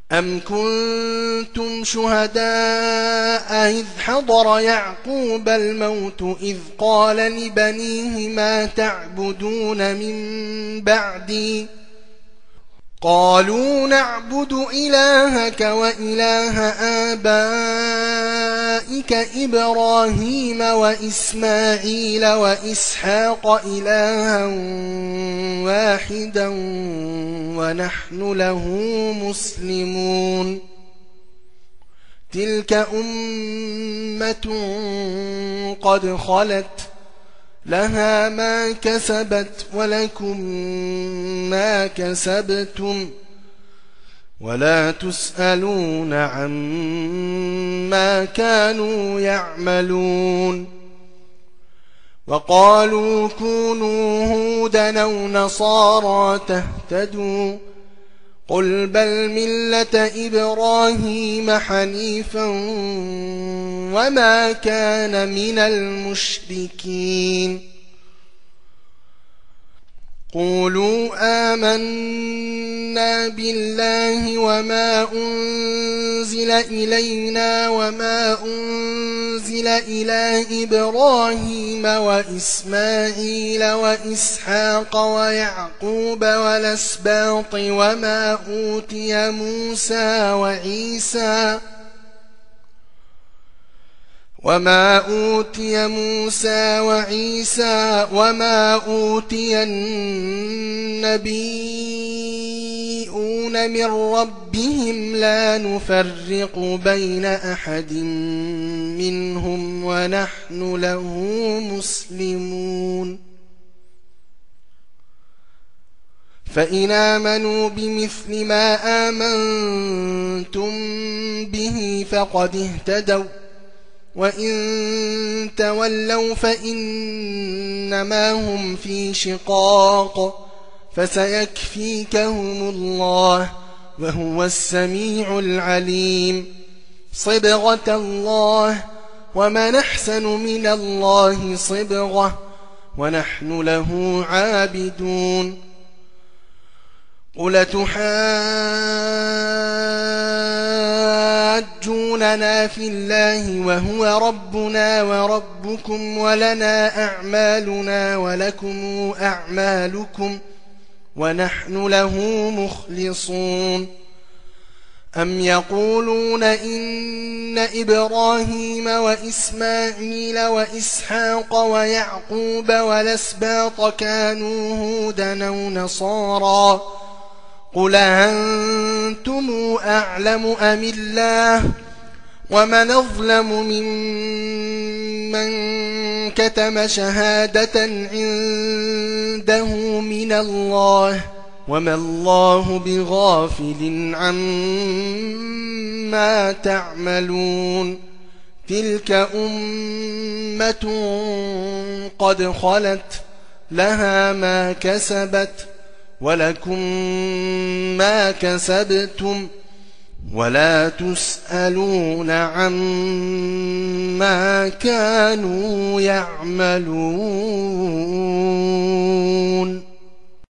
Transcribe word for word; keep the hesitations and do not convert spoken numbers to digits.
أَمْ كُنتُمْ شُهَدَاءَ إِذْ حَضَرَ يَعْقُوبَ الْمَوْتُ إِذْ قَالَ لِبَنِيهِ مَا تَعْبُدُونَ مِن بَعْدِي قَالُوا نَعْبُدُ إِلَٰهَكَ وَإِلَٰهَ آبَائِكَ إِبْرَاهِيمَ وَإِسْمَاعِيلَ وَإِسْحَاقَ إِلَٰهًا وَاحِدًا وَنَحْنُ لَهُ مُسْلِمُونَ تِلْكَ أُمَّةٌ قَدْ خَلَتْ لها ما كسبت ولكم ما كسبتم ولا تسألون عما كانوا يعملون وقالوا كونوا هودا أو نصارى تهتدوا قل بل ملة إبراهيم حنيفا وما كان من المشركين قولوا آمنا بالله وما أنزل إلينا وما أنزل إلى إبراهيم وإسماعيل وإسحاق ويعقوب والأسباط وما أوتي موسى وعيسى وما أوتي موسى وعيسى وما أوتي النبيون من ربهم لا نفرق بين أحد منهم ونحن له مسلمون فإن آمنوا بمثل ما آمنتم به فقد اهتدوا وإن تولوا فإنما هم في شقاق فسيكفيكهم الله وهو السميع العليم صبغة الله ومن أحسن من الله صبغة ونحن له عابدون قل تحاجوننا في الله وهو ربنا وربكم ولنا أعمالنا ولكم أعمالكم ونحن له مخلصون أم يقولون إن إبراهيم وإسماعيل وإسحاق ويعقوب والأسباط كانوا هودا أو نصارى قل أنتم أعلم أم الله ومن أظلم ممن كتم شهادة عنده من الله وما الله بغافل عما تعملون تلك أمة قد خلت لها ما كسبت ولكم ما كسبتم ولا تسألون عما كانوا يعملون.